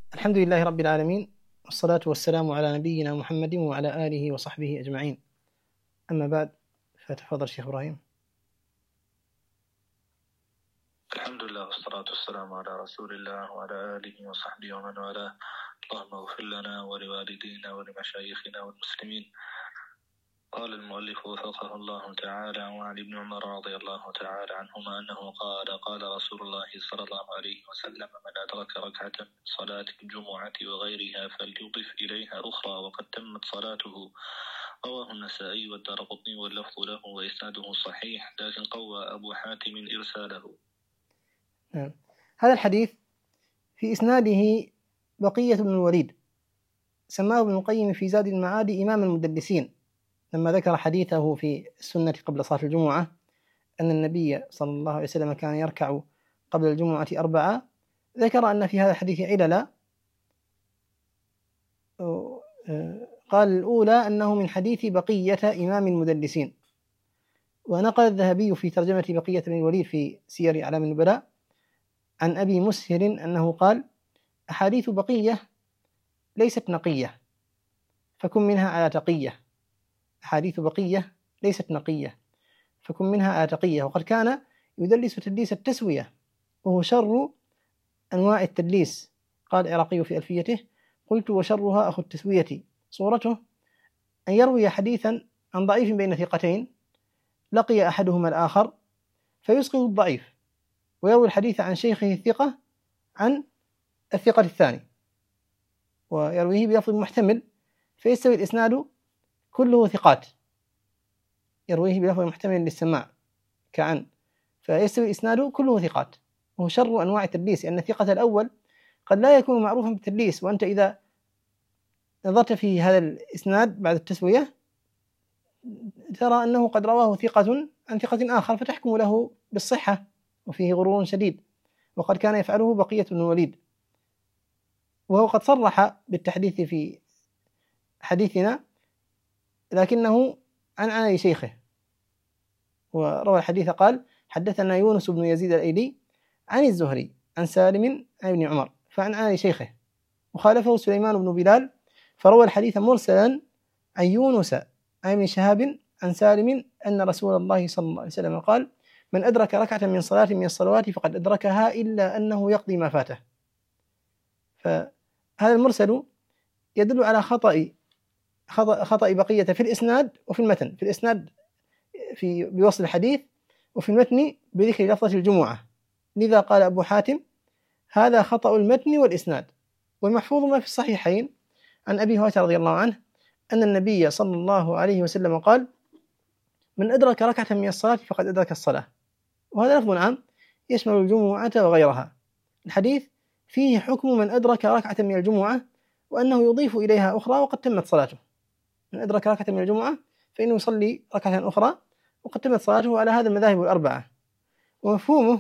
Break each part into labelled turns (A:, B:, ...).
A: الحمد لله رب العالمين، والصلاة والسلام على نبينا محمد وعلى آله وصحبه أجمعين. أما بعد، فتفضل شيخ إبراهيم.
B: الحمد لله والصلاة والسلام على رسول الله وعلى آله وصحبه ومن والاه. اللهم اغفر لنا ولوالدينا ولمشايخنا والمسلمين. قال المؤلف وفقه الله تعالى: وعن ابن عمر رضي الله تعالى عنهما أنه قال رسول الله صلى الله عليه وسلم: من أدرك ركعة من صلاة الجمعة وغيرها فليضف إليها أخرى وقد تمت صلاته. رواه النسائي والدارقطني واللفظ له وإسناده صحيح، لكن قوى أبو حاتم إرساله.
A: هذا الحديث في إسناده بقية بن الوليد، سماه ابن القيم في زاد المعاد إمام المدلسين، لما ذكر حديثه في السنة قبل صلاة الجمعة أن النبي صلى الله عليه وسلم كان يركع قبل الجمعة 4، ذكر أن في هذا الحديث عللا. قال الأولى أنه من حديث بقية إمام المدلسين، ونقل الذهبي في ترجمة بقية بن الوليد في سير أعلام النبلاء عن أبي مسهر أنه قال: أحاديث بقية ليست نقية فكن منها على تقية. أحاديث بقية ليست نقية فكن منها على تقية. وقد كان يدلس تدليس التسوية، وهو شر أنواع التدليس. قال العراقي في ألفيته: قلت وشرها أخو التسوية صورته أن يروي حديثا عن ضعيف بين ثقتين، لقي أحدهما الآخر فيسقط الضعيف، ويروي الحديث عن شيخه الثقة عن الثقة الثاني، ويرويه بلفظ محتمل فيستوي الإسناد كله ثقات، يرويه بلفظ محتمل للسماع كعن، فيستوي الإسناد كله ثقات. وهو شر أنواع التدليس، لأن الثقة الأول قد لا يكون معروفا بالتدليس، وأنت إذا نظرت في هذا الإسناد بعد التسوية ترى أنه قد رواه ثقة عن ثقة آخر فتحكم له بالصحة، وفيه غرور شديد. وقد كان يفعله بقية بن الوليد، وهو قد صرح بالتحديث في حديثنا، لكنه عن شيخه، وروى الحديث قال: حدثنا يونس بن يزيد الأيلي عن الزهري عن سالم عن ابن عمر، فعن شيخه. وخالفه سليمان بن بلال فروى الحديث مرسلا عن يونس عن ابن شهاب عن سالم أن رسول الله صلى الله عليه وسلم قال: من أدرك ركعة من صلاة من الصلوات فقد أدركها إلا أنه يقضي ما فاته. فهذا المرسل يدل على خطأ بقية في الإسناد وفي المتن. في الإسناد بوصل الحديث، وفي المتن بذكر لفظة الجمعة. لذا قال أبو حاتم: هذا خطأ المتن والإسناد. والمحفوظ ما في الصحيحين عن أبي هريرة رضي الله عنه أن النبي صلى الله عليه وسلم قال: من أدرك ركعة من الصلاة فقد أدرك الصلاة. وهذا لفظ عام يشمل الجمعة وغيرها. الحديث فيه حكم من أدرك ركعة من الجمعة، وأنه يضيف إليها أخرى وقد تمت صلاته. من أدرك ركعة من الجمعة فإنه يصلي ركعة أخرى وقد تمت صلاته، على هذا المذاهب الأربعة. ومفهوم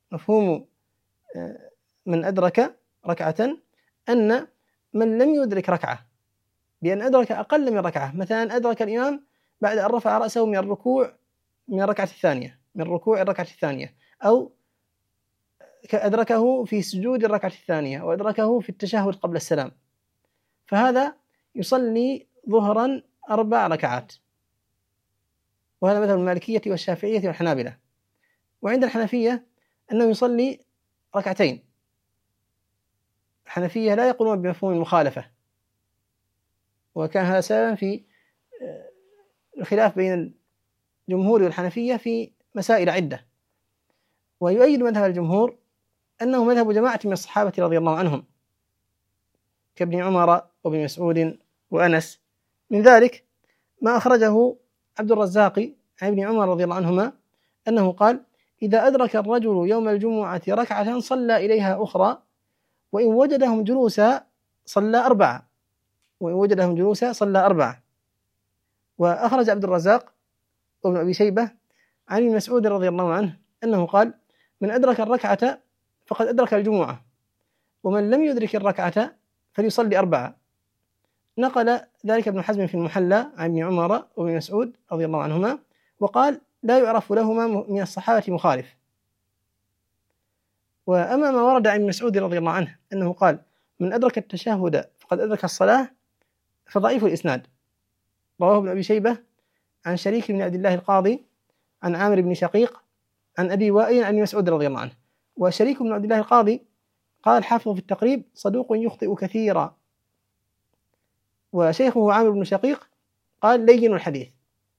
A: من أدرك ركعة أن من لم يدرك ركعة بأن أدرك أقل من ركعة، مثلا أدرك الإمام بعد أن رفع رأسه من الركوع من الركعة الثانية، من ركوع الركعة الثانية، أو أدركه في سجود الركعة الثانية، وأدركه في التشهد قبل السلام، فهذا يصلي ظهرا 4 ركعات. وهذا مثل المالكية والشافعية والحنابلة. وعند الحنفية أنه يصلي 2 ركعات. الحنفية لا يقولون بمفهوم المخالفة، وكان هذا سببا في الخلاف بين الجمهور والحنفية في مسائل عدة. ويؤيد مذهب الجمهور أنه مذهب جماعة من الصحابة رضي الله عنهم كابن عمر وابن مسعود وأنس. من ذلك ما أخرجه عبد الرزاق عن ابن عمر رضي الله عنهما أنه قال: إذا أدرك الرجل يوم الجمعة ركعة صلى إليها أخرى، وإن وجدهم جلوسا صلى 4. وأخرج عبد الرزاق وابن أبي شيبة عن ابن مسعود رضي الله عنه أنه قال: من أدرك الركعة فقد أدرك الجمعة، ومن لم يدرك الركعة فليصلي 4. نقل ذلك ابن حزم في المحلى عن ابن عمر وابن مسعود رضي الله عنهما، وقال: لا يعرف لهما من الصحابة مخالف. وأما ما ورد عن مسعود رضي الله عنه أنه قال: من أدرك التشهد فقد أدرك الصلاة فضعيف الإسناد. رواه ابن أبي شيبة عن شريك بن عبد الله القاضي عن عامر بن شقيق عن أبي وائل عن مسعود رضي الله عنه. وشريك بن عبد الله القاضي قال حافظ في التقريب صدوق يخطئ كثيرا، وشيخه عامر بن شقيق قال لين الحديث،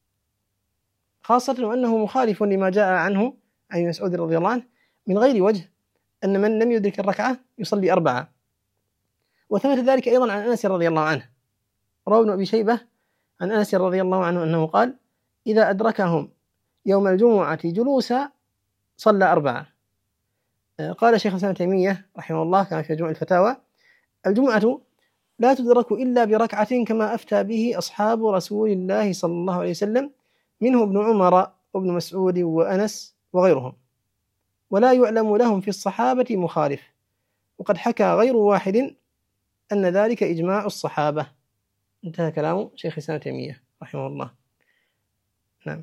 A: خاصة وأنه مخالف لما جاء عنه عن مسعود رضي الله عنه من غير وجه أن من لم يدرك الركعة يصلي 4. وثبت ذلك أيضا عن أنس رضي الله عنه. روى ابن أبي شيبة عن أنس رضي الله عنه أنه قال إذا أدركهم يوم الجمعة جلوسا صلى 4. قال شيخ الإسلام ابن تيمية رحمه الله كما في مجموع الفتاوى الجمعة لا تدرك إلا بركعة كما أفتى به أصحاب رسول الله صلى الله عليه وسلم منه ابن عمر وابن مسعود وأنس وغيرهم، ولا يعلم لهم في الصحابة مخالف، وقد حكى غير واحد أن ذلك إجماع الصحابة. انتهى كلام شيخ الإسلام ابن تيمية رحمه الله. نعم.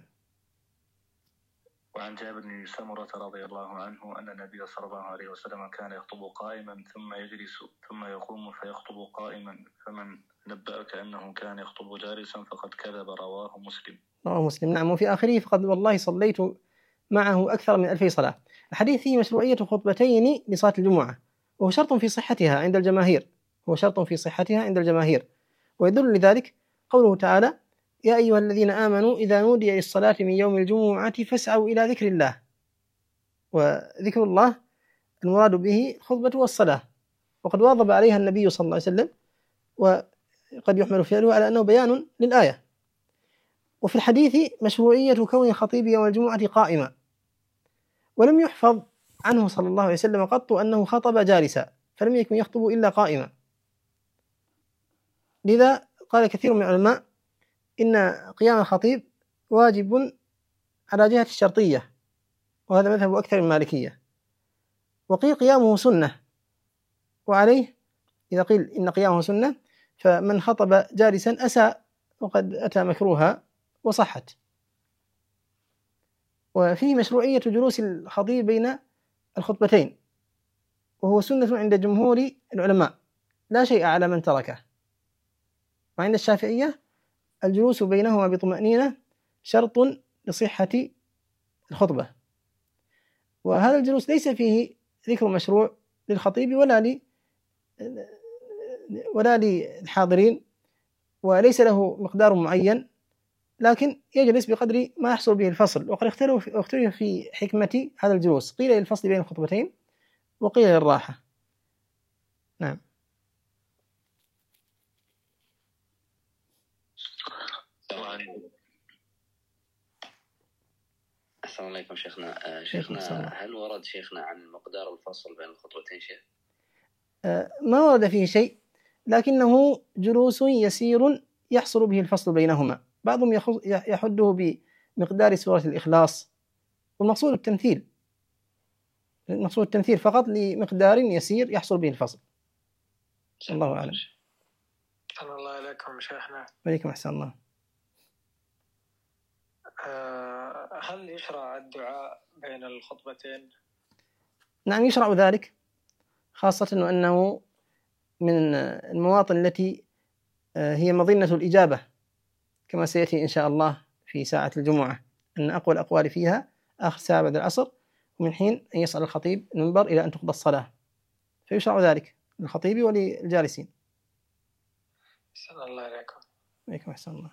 B: وعن جابر بن سمرة رضي الله عنه أن النبي صلى الله عليه وسلم كان يخطب قائما ثم يجلس ثم يقوم فيخطب قائما، فمن نبأك أنه كان يخطب جالسا فقد كذب. رواه مسلم.
A: رواه مسلم. نعم. وفي آخره فقد والله صليت معه أكثر من 2000 صلاة. الحديث فيه مشروعية خطبتين لصلاة الجمعة، وهو شرط في صحتها عند الجماهير، ويدل لذلك قوله تعالى يا أيها الذين آمنوا إذا نودي للصلاة من يوم الجمعة فاسعوا إلى ذكر الله. وذكر الله المراد به الخطبة والصلاة، وقد واظب عليها النبي صلى الله عليه وسلم، وقد يحمل فعله على أنه بيان للآية. وفي الحديث مشروعية كون الخطيب يوم الجمعة قائما، ولم يحفظ عنه صلى الله عليه وسلم قط أنه خطب جالسا، فلم يكن يخطب إلا قائما. لذا قال كثير من العلماء إن قيام الخطيب واجب على جهة الشرطية، وهذا مذهب أكثر المالكية. وقيل قيامه سنة، وعليه إذا قيل إن قيامه سنة فمن خطب جالسا أساء وقد أتى مكروها وصحت. وفيه مشروعية جلوس الخطيب بين الخطبتين، وهو سنة عند جمهور العلماء لا شيء على من تركه. وعند الشافعية الجلوس بينهما بطمأنينة شرط لصحة الخطبة، وهذا الجلوس ليس فيه ذكر مشروع للخطيب ولا للحاضرين، وليس له مقدار معين، لكن يجلس بقدر ما يحصل به الفصل. وقد اختلف في حكمة هذا الجلوس، قيل للفصل بين الخطبتين وقيل للراحة. نعم.
C: السلام عليكم شيخنا. هل ورد شيخنا عن مقدار الفصل بين الخطبتين شيخ؟
A: ما ورد فيه شيء، لكنه جلوس يسير يحصل به الفصل بينهما. بعضهم يحده بمقدار سورة الإخلاص، والمقصود التمثيل فقط لمقدار يسير يحصل به الفصل. الله أعلم.
D: أحسن الله عليكم شيخنا.
A: وعليكم أحسن الله.
D: هل يشرع الدعاء بين الخطبتين؟
A: نعم يشرع ذلك، خاصة وأنه من المواطن التي هي مظنة الإجابة، كما سيأتي إن شاء الله في ساعة الجمعة أن أقوى الأقوال فيها آخر ساعة بعد العصر، ومن حين أن يصعد الخطيب المنبر إلى أن تقضى الصلاة، فيشرع ذلك للخطيب وللجالسين.
D: أحسن الله عليكم.
A: عليكم أحسن الله.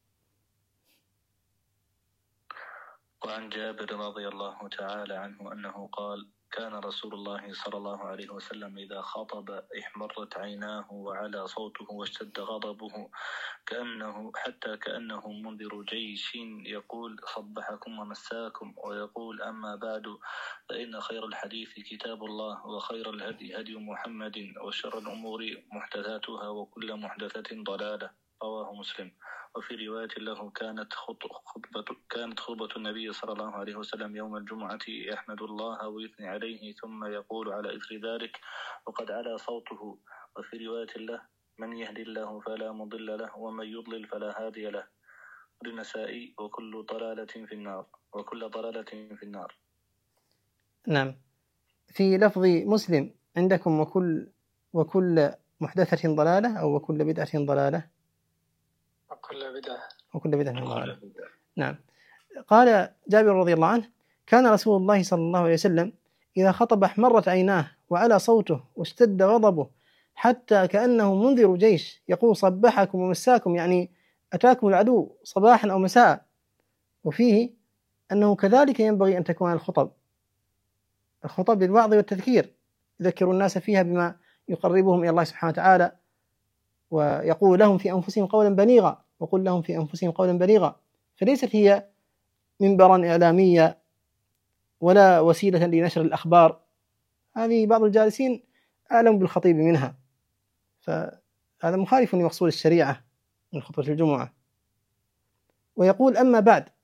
B: وعن جابر رضي الله تعالى عنه أنه قال كان رسول الله صلى الله عليه وسلم إذا خطب احمرت عيناه وعلى صوته واشتد غضبه كأنه منذر جيش يقول صبحكم ومساكم، ويقول أما بعد فإن خير الحديث كتاب الله وخير الهدي هدي محمد وشر الأمور محدثاتها وكل محدثة ضلالة. رواه مسلم. وفي رواية له كانت خطبة النبي صلى الله عليه وسلم يوم الجمعة يحمد الله ويثني عليه ثم يقول على إثر ذلك وقد علا صوته. وفي رواية له من يهدي الله فلا مضل له ومن يضلل فلا هادي له. للنسائي وكل ضلالة في النار.
A: نعم. في لفظ مسلم عندكم وكل وكل محدثة ضلالة أو وكل بدعة ضلالة؟ وكل بدعة ضلالة. نعم. قال جابر رضي الله عنه: كان رسول الله صلى الله عليه وسلم إذا خطب احمرت عيناه وعلى صوته واشتد غضبه حتى كأنه منذر جيش يقول: صبحكم ومساكم، يعني أتاكم العدو صباحا أو مساء. وفيه أنه كذلك ينبغي أن تكون الخطب للوعظ والتذكير، يذكر الناس فيها بما يقربهم إلى الله سبحانه وتعالى، ويقول لهم في أنفسهم قولا بليغا، وقل لهم في أنفسهم قولا بليغا. فليست هي منبرا إعلاميا ولا وسيلة لنشر الأخبار، هذه بعض الجالسين أعلم بالخطيب منها، فهذا مخالف لمقصود الشريعة من خطبة الجمعة. ويقول: أما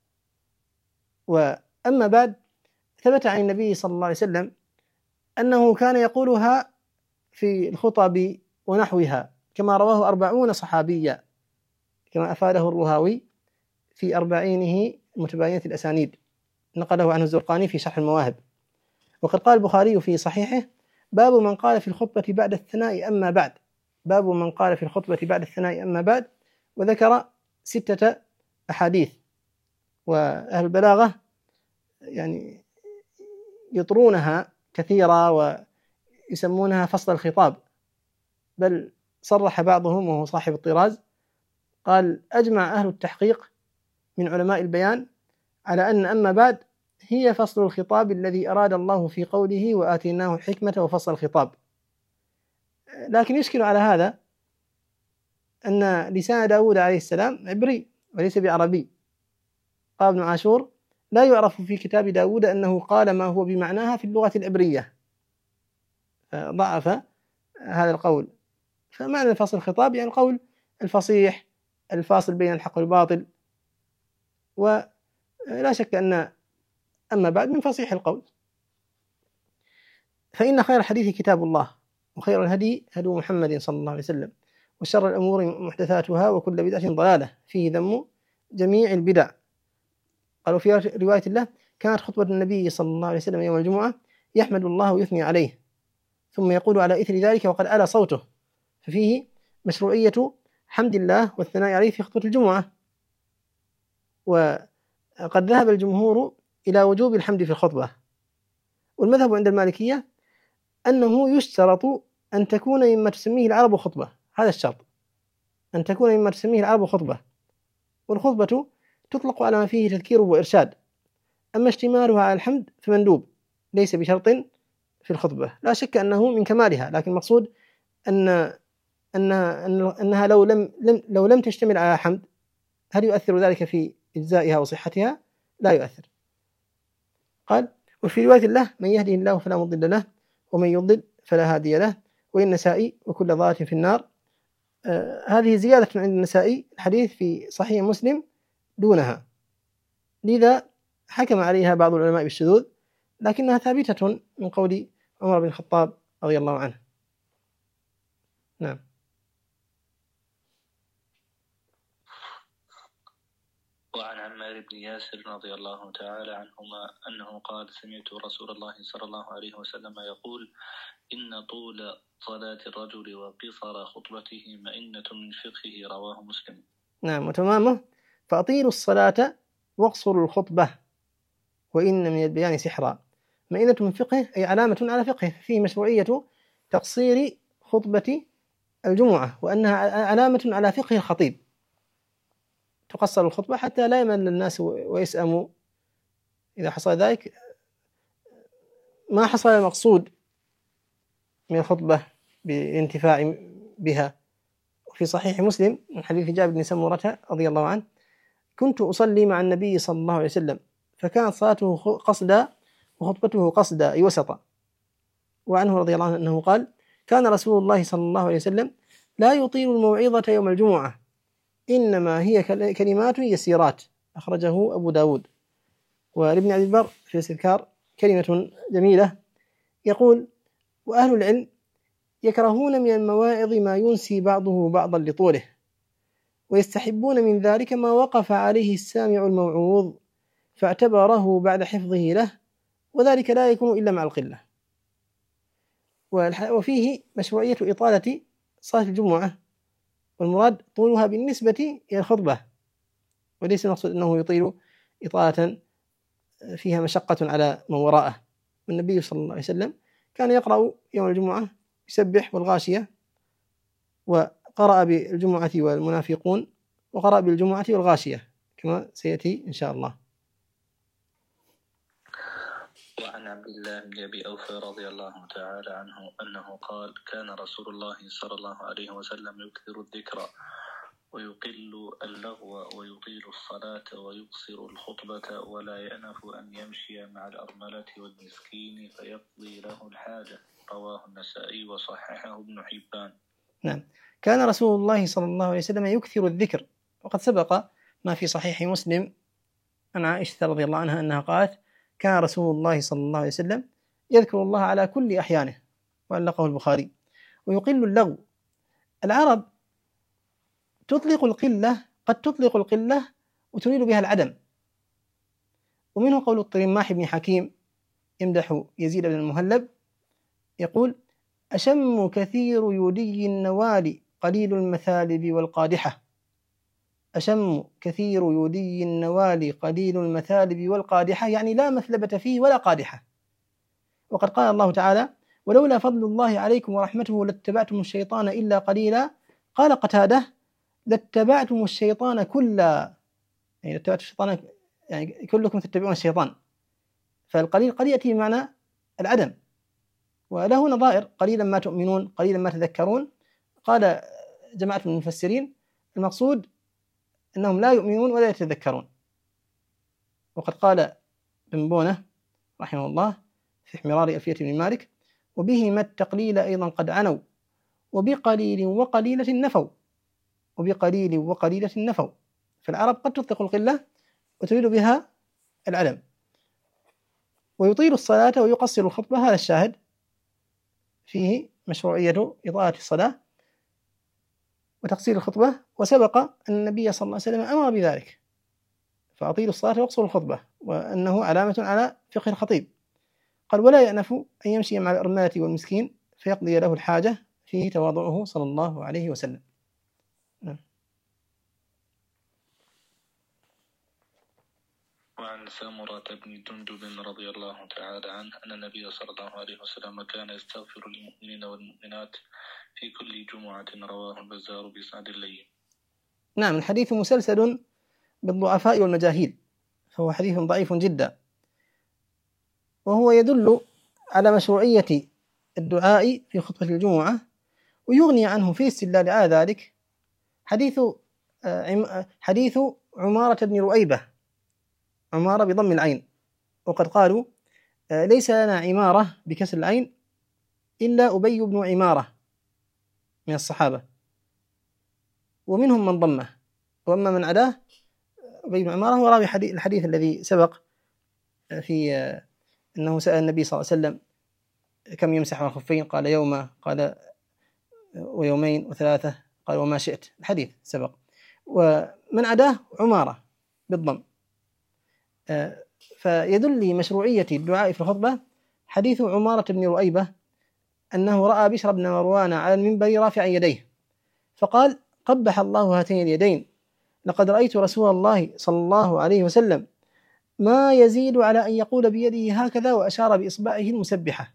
A: بعد ثبت عن النبي صلى الله عليه وسلم أنه كان يقولها في الخطب ونحوها، كما رواه 40 صحابيا، كما أفاده الرهاوي في 40 متباينة الأسانيد، نقله عنه الزرقاني في شرح المواهب. وقد قال البخاري في صحيحه: باب من قال في الخطبة بعد الثناء أما بعد، باب من قال في الخطبة بعد الثناء أما بعد، وذكر 6 أحاديث. وأهل البلاغة يعني يطرونها كثيرا ويسمونها فصل الخطاب، بل صرح بعضهم وهو صاحب الطراز قال: أجمع أهل التحقيق من علماء البيان على أن أما بعد هي فصل الخطاب الذي أراد الله في قوله: وآتيناه الحكمة وفصل الخطاب. لكن يشكل على هذا أن لسان داود عليه السلام عبري وليس بعربي. قال ابن عاشور: لا يعرف في كتاب داود أنه قال ما هو بمعناها في اللغة العبرية، ضعف هذا القول. فمعنى فصل الخطاب يعني القول الفصيح الفاصل بين الحق والباطل، ولا شك أن أما بعد من فصيح القول. فإن خير الحديث كتاب الله، وخير الهدي هدي محمد صلى الله عليه وسلم، وشر الأمور محدثاتها، وكل بدعة ضلالة، فيه ذم جميع البدع. قالوا في رواية له: كانت خطبة النبي صلى الله عليه وسلم يوم الجمعة يحمد الله ويثني عليه، ثم يقول على إثر ذلك وقد أعلى صوته، ففيه مشروعية حمد الله والثناء عليه في خطبة الجمعة. وقد ذهب الجمهور إلى وجوب الحمد في الخطبة، والمذهب عند المالكية أنه يشترط أن تكون مما تسميه العرب خطبة، هذا الشرط، أن تكون مما تسميه العرب خطبة. والخطبة تطلق على ما فيه تذكير وإرشاد، أما اشتمالها على الحمد فمندوب ليس بشرط في الخطبة. لا شك أنه من كمالها، لكن المقصود أنها لو لم تشتمل على حمد، هل يؤثر ذلك في إجزائها وصحتها؟ لا يؤثر. قال: وفي رواية له: من يهده الله فلا مضل له ومن يضلل فلا هادي له، والنسائي: وكل ضالة في النار. هذه زيادة عند النسائي، الحديث في صحيح مسلم دونها، لذا حكم عليها بعض العلماء بالشذوذ، لكنها ثابتة من قول عمر بن الخطاب رضي الله عنه. نعم.
B: وعن عمار بن ياسر رضي الله تعالى عنهما أنه قال: سمعت رسول الله صلى الله عليه وسلم يقول: إن طول صلاة الرجل وقصر خطبته مئنة من فقهه، رواه مسلم.
A: نعم. وتمامه: فأطيلوا الصلاة واقصروا الخطبة وإن من البيان سحرا. مئنة من فقهه أي علامة على فقهه، فيه مشروعية تقصير خطبة الجمعة، وأنها علامة على فقه الخطيب، تقصر الخطبة حتى لا يمل الناس ويسأموا. إذا حصل ذلك ما حصل المقصود من الخطبة بانتفاع بها. وفي صحيح مسلم من حديث جابر بن سمرة رضي الله عنه: كنت أصلي مع النبي صلى الله عليه وسلم فكانت صلاته قصدا وخطبته قصدا أي وسطا. وعنه رضي الله عنه أنه قال: كان رسول الله صلى الله عليه وسلم لا يطيل الموعظة يوم الجمعة، إنما هي كلمات يسيرات، أخرجه أبو داود. ولابن عبد البر في الاستذكار كلمة جميلة يقول: وأهل العلم يكرهون من المواعظ ما ينسي بعضه بعضا لطوله، ويستحبون من ذلك ما وقف عليه السامع الموعوظ فاعتبره بعد حفظه له، وذلك لا يكون إلا مع القلة. وفيه مشروعية إطالة صلاة الجمعة، والمراد طولها بالنسبة إلى الخطبة، وليس المقصود أنه يطيل إطالة فيها مشقة على من وراءه. والنبي صلى الله عليه وسلم كان يقرأ يوم الجمعة يسبح والغاشية، وقرأ بالجمعة والمنافقون، وقرأ بالجمعة والغاشية كما سيأتي إن شاء الله.
B: وعن عبد الله بن أبي أوفى رضي الله تعالى عنه أنه قال: كان رسول الله صلى الله عليه وسلم يكثر الذكر ويقل اللغو ويطيل الصلاة ويقصر الخطبة ولا يأنف أن يمشي مع الأرملة والمسكين فيقضي له الحاجة. رواه النسائي وصححه ابن حبان.
A: نعم، كان رسول الله صلى الله عليه وسلم يكثر الذكر، وقد سبق ما في صحيح مسلم عن عائشة رضي الله عنها أنها قالت: كان رسول الله صلى الله عليه وسلم يذكر الله على كل أحيانه، وعلقه البخاري. ويقل اللغو، العرب تطلق القلة، قد تطلق القلة وتريد بها العدم، ومنه قول الطرماح بن حكيم يمدح يزيد بن المهلب يقول: أشم كثير يدي النوال قليل المثالب والقادحة. أشم كثير يدي النوال قليل المثالب والقادحة، يعني لا مثلبة فيه ولا قادحة. وقد قال الله تعالى: ولولا فضل الله عليكم ورحمته لاتبعتم الشيطان إلا قليلا. قال قتادة: لاتبعتم الشيطان كلا، يعني لاتبعتم الشيطان يعني كلكم تتبعون الشيطان. فالقليل قد يأتي بمعنى العدم، وله نظائر: قليلا ما تؤمنون، قليلا ما تذكرون. قال جماعة من المفسرين المقصود أنهم لا يؤمنون ولا يتذكرون. وقد قال ابن بونة رحمه الله في حمرار ألفية بن مالك: وبهما التقليل أيضا قد عنوا وبقليل وقليلة نفوا، وبقليل وقليلة نفوا. فالعرب قد تطلق القلة وتريد بها العدم. ويطيل الصلاة ويقصر الخطبة، هذا الشاهد فيه مشروعية إطالة الصلاة وتقصير الخطبة. وسبق أن النبي صلى الله عليه وسلم أمر بذلك، فأطيل الصلاة وأقصر الخطبة، وأنه علامة على فقه الخطيب. قال: ولا يأنف أن يمشي مع الأرملة والمسكين فيقضي له الحاجة، فيه تواضعه صلى الله عليه وسلم.
B: وعن سمرة بن جندب رضي الله تعالى عنه أن النبي صلى الله عليه وسلم كان يستغفر للمؤمنين والمؤمنات في كل جمعة. رواه البزار بإسناد اللين.
A: نعم، الحديث مسلسل بالضعفاء والمجاهيل، فهو حديث ضعيف جدا، وهو يدل على مشروعية الدعاء في خطبة الجمعة، ويغني عنه في الاستدلال على ذلك حديث عمارة بن رؤيبة، عمارة بضم العين. وقد قالوا: ليس لنا عمارة بكسر العين إلا أبي بن عمارة من الصحابة، ومنهم من ضمه، وأما من عداه أبي بن عمارة هو راوي الحديث الذي سبق في أنه سأل النبي صلى الله عليه وسلم: كم يمسح على الخفين؟ قال: يوما، قال: ويومين، وثلاثة، قال: وما شئت. الحديث سبق. ومن عداه عمارة بالضم. فيدل لي مشروعية الدعاء في الخطبة حديث عمارة بن رؤيبة أنه رأى بشر بن مروان على المنبر رافعا يديه، فقال: قبح الله هاتين اليدين، لقد رأيت رسول الله صلى الله عليه وسلم ما يزيد على أن يقول بيده هكذا، وأشار بإصبعه المسبحة.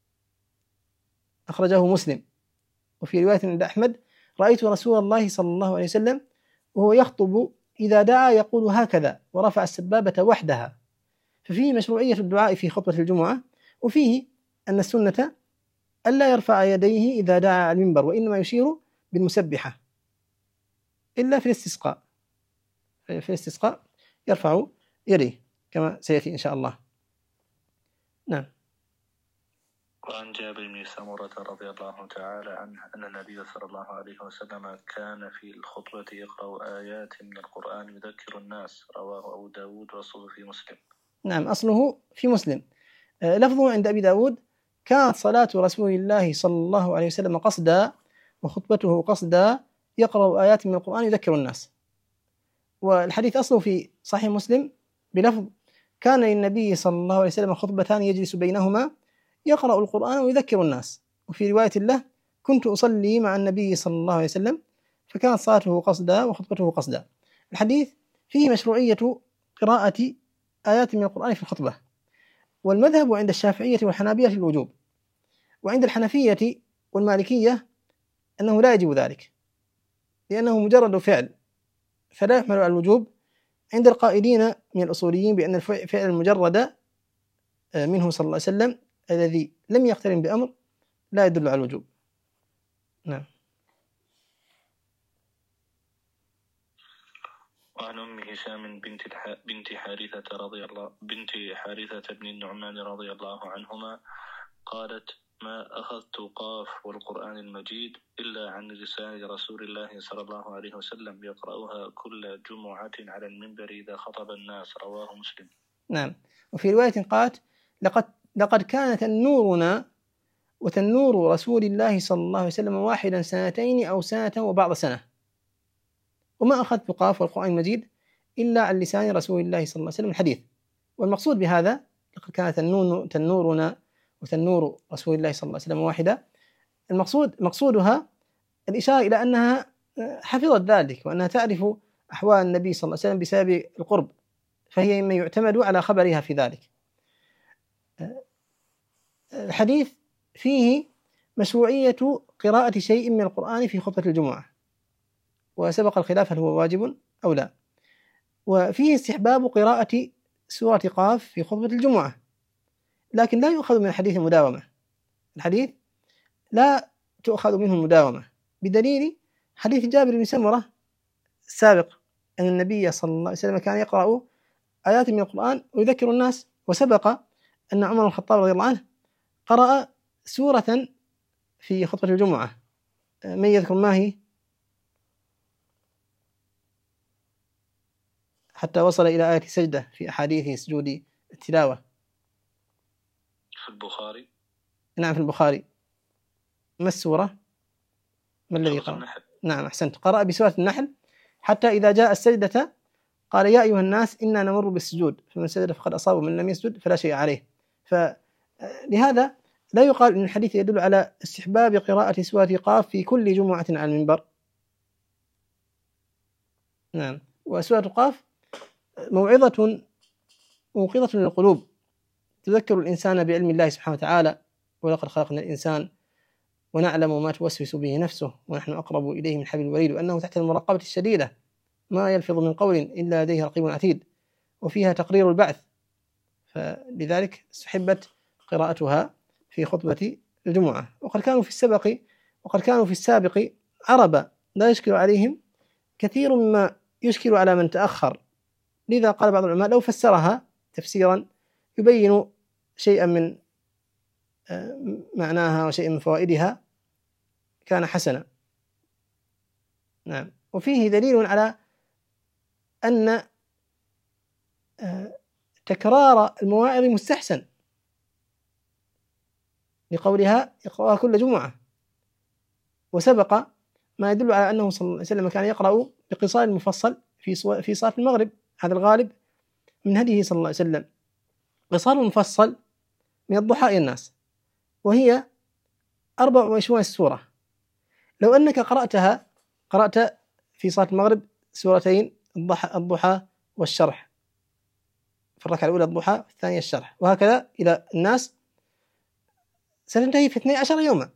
A: أخرجه مسلم. وفي رواية عند أحمد: رأيت رسول الله صلى الله عليه وسلم وهو يخطب إذا دعا يقول هكذا، ورفع السبابة وحدها. ففيه مشروعية الدعاء في خطبة الجمعة، وفيه أن السنة ألا يرفع يديه إذا دعا على المنبر، وإنما يشير بالمسبحة، إلا في الاستسقاء. في الاستسقاء يرفع يديه كما سيأتي إن شاء الله. نعم.
B: وعن جابر بن سمرة رضي الله تعالى عنه أن النبي صلى الله عليه وسلم كان في الخطبة يقرأ آيات من القرآن يذكر الناس. رواه أبو داود وأصله في مسلم.
A: نعم، أصله في مسلم. لفظه عند أبي داود: كانت صلاة رسول الله صلى الله عليه وسلم قصدا وخطبته قصدا يقرأ آيات من القرآن يذكر الناس. والحديث أصله في صحيح مسلم بلفظ: كان للنبي صلى الله عليه وسلم خطبتان يجلس بينهما يقرأ القرآن ويذكر الناس. وفي رواية له كنت أصلي مع النبي صلى الله عليه وسلم فكانت صلاته قصدا وخطبته قصدا. الحديث فيه مشروعية قراءة آيات من القرآن في الخطبة، والمذهب عند الشافعية والحنابلة الوجوب، وعند الحنفية والمالكية أنه لا يجب ذلك لأنه مجرد فعل فلا يحمل على الوجوب، عند القائلين من الأصوليين بأن الفعل المجرد منه صلى الله عليه وسلم الذي لم يقترن بأمر لا يدل على الوجوب. نعم.
B: وعن أم هشام بنت حارثة بن النعمان رضي الله عنهما قالت: ما أخذت قاف والقرآن المجيد إلا عن لسان رسول الله صلى الله عليه وسلم يقرأها كل جمعة على المنبر إذا خطب الناس. رواه مسلم.
A: نعم. وفي رواية قالت: لقد كان تنورنا وتنور رسول الله صلى الله عليه وسلم واحدا سنتين أو سنة وبعض سنة، وما أخذت قاف والقرآن المجيد إلا عن لسان رسول الله صلى الله عليه وسلم. الحديث، والمقصود بهذا لقد كان تنورنا وتنور رسول الله صلى الله عليه وسلم واحدة، مقصودها الإشارة إلى أنها حفظت ذلك وأنها تعرف أحوال النبي صلى الله عليه وسلم بسبب القرب، فهي مما يعتمد على خبرها في ذلك. الحديث فيه مشروعية قراءة شيء من القرآن في خطبة الجمعة، وسبق الخلاف هل هو واجب أو لا. وفيه استحباب قراءة سورة قاف في خطبة الجمعة، لكن لا يؤخذ من الحديث المداومة. الحديث لا تؤخذ منه المداومة، بدليل حديث جابر بن سمرة السابق أن النبي صلى الله عليه وسلم كان يقرأ آيات من القرآن ويذكر الناس، وسبق أن عمر بن الخطاب رضي الله عنه قرأ سورة في خطبة الجمعة. من يذكر ما هي؟ حتى وصل إلى آية سجدة في أحاديث سجود التلاوة.
B: في البخاري.
A: نعم في البخاري. ما السورة؟ ما الذي قرأ؟
B: النحل.
A: نعم أحسنت، قرأ بسورة النحل حتى إذا جاء السجدة قال: يا أيها الناس إنا نمر بالسجود فمن سجد فقد أصاب ومن لم يسجد فلا شيء عليه. فلهذا لا يقال إن الحديث يدل على استحباب قراءة سورة قاف في كل جمعة على المنبر. نعم. وسورة قاف موعظة موقظة للقلوب، تذكر الإنسان بعلم الله سبحانه وتعالى: ولقد خلقنا الإنسان ونعلم ما توسوس به نفسه ونحن أقرب إليه من حبل الوريد وأنه تحت المراقبة الشديدة ما يلفظ من قول إلا لديه رقيب عتيد، وفيها تقرير البعث، فلذلك استحبت قراءتها في خطبة الجمعة. وقد كانوا في السابق عربا لا يشكل عليهم كثير مما يشكل على من تأخر، لذا قال بعض العلماء لو فسرها تفسيرا يبين شيئا من معناها وشيء من فوائدها كان حسنا. نعم. وفيه دليل على أن تكرار المواعظ مستحسن، لقولها يقرأها كل جمعة، وسبق ما يدل على أنه صلى الله عليه وسلم كان يقرأ بقصار المفصل في صلاة المغرب، هذا الغالب من هديه صلى الله عليه وسلم. قصار المفصل من الضحى إلى الناس، وهي 24 سورة. لو أنك قرأت في صلاة المغرب سورتين، الضحى والشرح، في الركعة الأولى الضحى، في الثانية الشرح، وهكذا إلى الناس، ستنتهي في 12 يوما.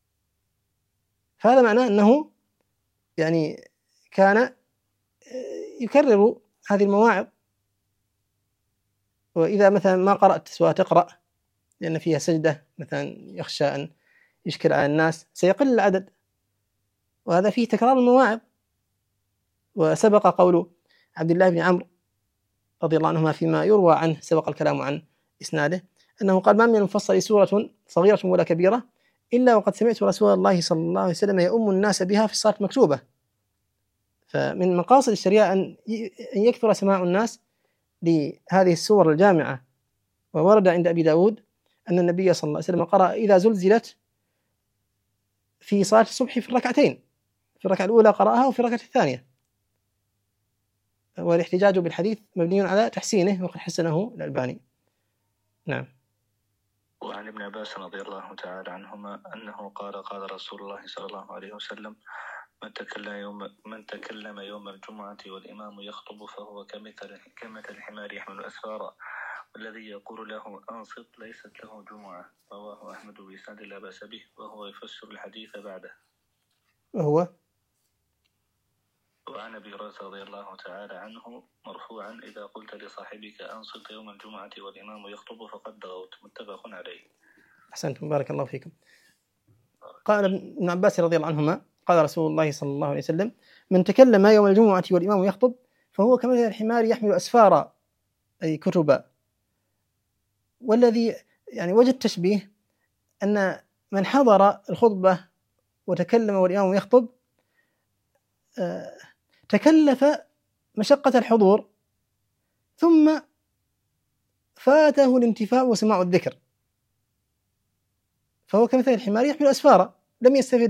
A: فهذا معناه أنه يعني كان يكرر هذه المواعظ. وإذا مثلا ما قرأت سواء تقرأ لأن فيها سجدة مثلا يخشى أن يشكل على الناس سيقل العدد، وهذا فيه تكرار المواعظ. وسبق قول عبد الله بن عمرو رضي الله عنهما فيما يروى عنه، سبق الكلام عن إسناده، أنه قال: ما من المفصل سورة صغيرة ولا كبيرة إلا وقد سمعت رسول الله صلى الله عليه وسلم يؤم الناس بها في الصلاة المكتوبة. فمن مقاصد الشريعة أن يكثر سماع الناس لهذه السور الجامعة. وورد عند أبي داود أن النبي صلى الله عليه وسلم قرأ إذا زلزلت في صلاة الصبح في الركعتين، في الركعة الأولى قرأها وفي الركعة الثانية. والاحتجاج بالحديث مبني على تحسينه وقد حسنه الألباني. نعم.
B: وعن ابن عباس رضي الله تعالى عنهما أنه قال قال رسول الله صلى الله عليه وسلم من تكلم يوم الجمعة والإمام يخطب فهو كمثل الحمار يحمل أسفارا، والذي يقول له أنصت ليست له جمعة. رواه أحمد بإسناد لا بأس به، وهو يفسر الحديث بعده.
A: وهو
B: وعن أبي هريرة رضي الله تعالى عنه مرفوعا: إذا قلت لصاحبك أنصت يوم الجمعة والإمام يخطب فقد لغوت. متفق عليه.
A: أحسنتم، بارك الله فيكم. قال ابن عباس رضي الله عنهما قال رسول الله صلى الله عليه وسلم: من تكلم يوم الجمعة والإمام يخطب فهو كمثل الحمار يحمل أسفارا، أي كتبا. والذي يعني وجد تشبيه أن من حضر الخطبة وتكلم والإمام يخطب تكلف مشقة الحضور ثم فاته الانتفاع وسماع الذكر، فهو كمثل الحمار يحمل أسفارا، لم يستفد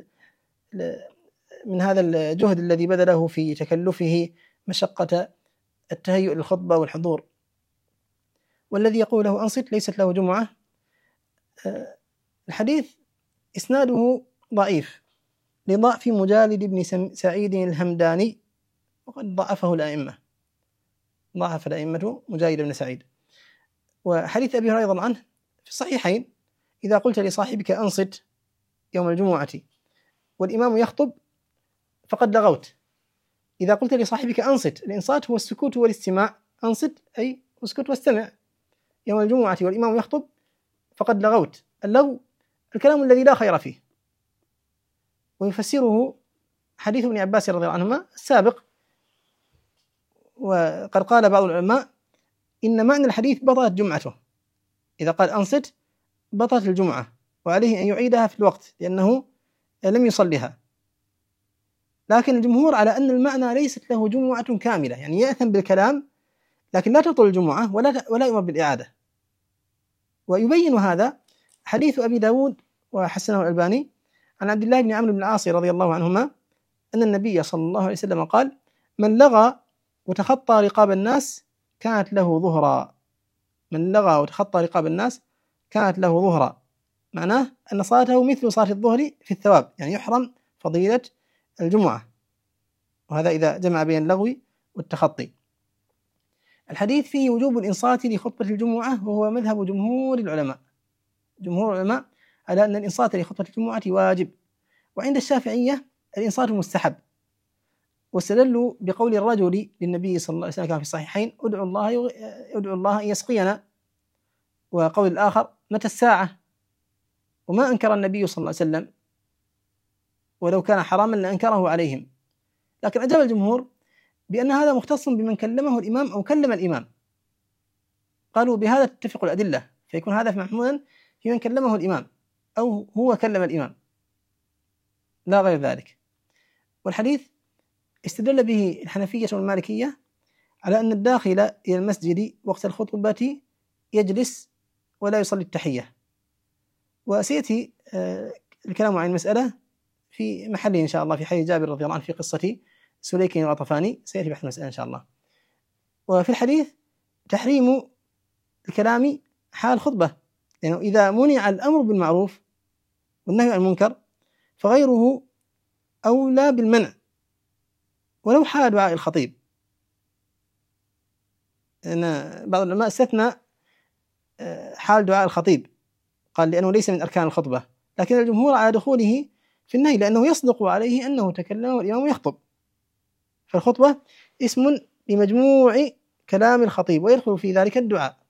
A: من هذا الجهد الذي بذله في تكلفه مشقة التهيؤ للخطبة والحضور. والذي يقول له أنصت ليست له جمعة. الحديث إسناده ضعيف لضعف مجالد بن سعيد الهمداني، وقد ضعفه الأئمة، ضعف الأئمة مجالد بن سعيد. وحديث أبي هريرة أيضا عنه في الصحيحين: إذا قلت لصاحبك أنصت يوم الجمعة والإمام يخطب فقد لغوت. إذا قلت لصاحبك أنصت، الإنصات هو السكوت والاستماع، أنصت أي اسكت واستمع. يوم الجمعة والإمام يخطب فقد لغوت. اللغو الكلام الذي لا خير فيه. ويفسره حديث ابن عباس رضي الله عنهما السابق. وقد قال بعض العلماء إن معنى الحديث بطلت جمعته، إذا قال أنصت بطلت الجمعة، وعليه أن يعيدها في الوقت لأنه لم يصلها. لكن الجمهور على أن المعنى ليست له جمعة كاملة، يعني يأثم بالكلام لكن لا تبطل الجمعة ولا يؤمر بالإعادة. ويبين هذا حديث أبي داود وحسنه الألباني عن عبد الله بن عمرو بن العاص رضي الله عنهما أن النبي صلى الله عليه وسلم قال: من لغى وتخطى رقاب الناس كانت له ظهرا. من لغى وتخطى رقاب الناس كانت له ظهرا، معناه أن صلاته مثل صلاة الظهر في الثواب، يعني يحرم فضيلة الجمعة. وهذا إذا جمع بين اللغو والتخطي. الحديث فيه وجوب الإنصات لخطبة الجمعة، وهو مذهب جمهور العلماء. جمهور العلماء على أن الإنصات لخطبة الجمعة واجب. وعند الشافعية الإنصات مستحب، واستدلوا بقول الرجل للنبي صلى الله عليه وسلم كما في الصحيحين: ادعو الله أن يسقينا. وقول الآخر: متى الساعة؟ وما أنكر النبي صلى الله عليه وسلم، ولو كان حراما لأنكره عليهم. لكن أجاب الجمهور بأن هذا مختص بمن كلمه الإمام أو كلم الإمام. قالوا بهذا تتفق الأدلة، فيكون هذا محمولا في من كلمه الإمام أو هو كلم الإمام، لا غير ذلك. والحديث استدل به الحنفية والمالكية على أن الداخل إلى المسجد وقت الخطبة يجلس ولا يصلي التحية. وسيأتي الكلام عن المسألة في محله إن شاء الله في حديث جابر رضي الله عنه في قصة سليك وغطفاني، سيأتي بحث المسألة إن شاء الله. وفي الحديث تحريم الكلام حال الخطبة، لأنه يعني إذا منع الأمر بالمعروف والنهي عن المنكر فغيره أولى بالمنع ولو حال دعاء الخطيب. أن بعض العلماء استثنى حال دعاء الخطيب، قال لأنه ليس من أركان الخطبة، لكن الجمهور على دخوله في النهي لأنه يصدق عليه أنه تكلم والإمام يخطب، فالخطبة اسم لمجموع كلام الخطيب ويدخل في ذلك الدعاء.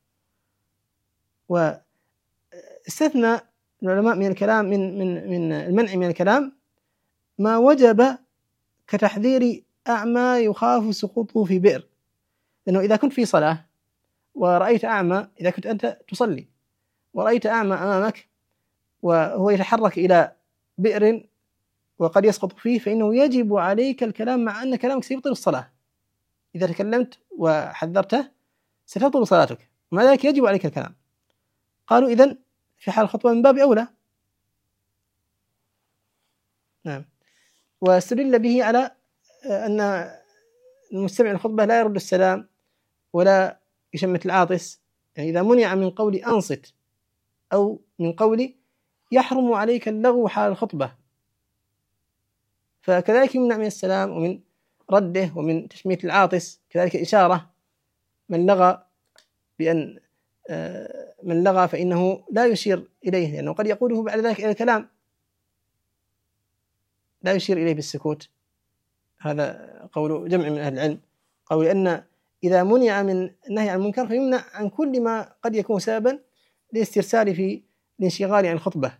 A: واستثنى العلماء من الكلام من المنع من الكلام ما وجب كتحذير أعمى يخاف سقوطه في بئر، لأنه إذا كنت في صلاة ورأيت أعمى، إذا كنت أنت تصلي ورأيت أعمى أمامك وهو يتحرك إلى بئر وقد يسقط فيه، فإنه يجب عليك الكلام، مع أن كلامك سيبطل الصلاة. إذا تكلمت وحذرته ستبطل صلاتك، ومع ذلك يجب عليك الكلام. قالوا إذن في حال الخطبة من باب أولى. نعم. واستدل به على أن المستمع الخطبة لا يرد السلام ولا يشمت العاطس، يعني إذا منع من قول أنصت أو من قول يحرم عليك اللغو حال الخطبة، فكذلك يمنع من السلام ومن رده ومن تشميت العاطس، كذلك إشارة من لغى بأن من لغى فإنه لا يشير إليه، لأنه قد يقوله بعد ذلك إلى الكلام، لا يشير إليه بالسكوت. هذا قول جمع من أهل العلم، قول أن إذا منع من النهي عن المنكر فيمنع عن كل ما قد يكون سببا للاسترسال في الانشغال عن الخطبة،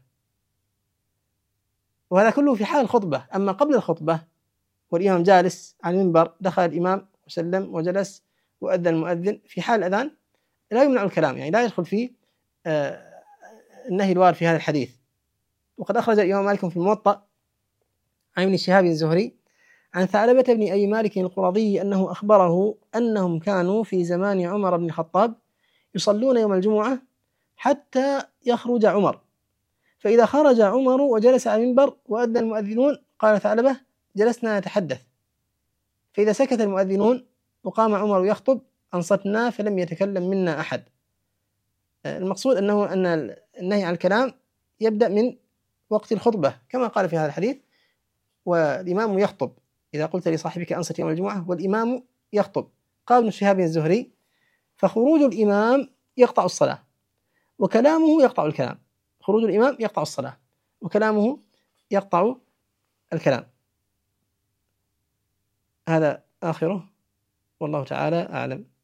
A: وهذا كله في حال الخطبة. أما قبل الخطبة والإمام جالس على المنبر، دخل الإمام وسلم وجلس وأذن المؤذن، في حال الأذان لا يمنع الكلام، يعني لا يدخل في النهي الوارد في هذا الحديث. وقد أخرج الإمام مالك في الموطأ عن ابن شهاب الزهري عن ثعلبة بن أبي مالك القرظي أنه أخبره أنهم كانوا في زمان عمر بن الخطاب يصلون يوم الجمعة حتى يخرج عمر، فإذا خرج عمر وجلس على المنبر وأذن المؤذنون قال ثعلبة جلسنا نتحدث، فإذا سكت المؤذنون وقام عمر يخطب أنصتنا فلم يتكلم منا أحد. المقصود أن النهي عن الكلام يبدأ من وقت الخطبة كما قال في هذا الحديث، والإمام يخطب. إذا قلت لصاحبك أنصت يوم الجمعة والإمام يخطب. قال ابن شهاب الزهري فخروج الإمام يقطع الصلاة وكلامه يقطع الكلام، خروج الإمام يقطع الصلاة وكلامه يقطع الكلام. هذا آخره، والله تعالى أعلم.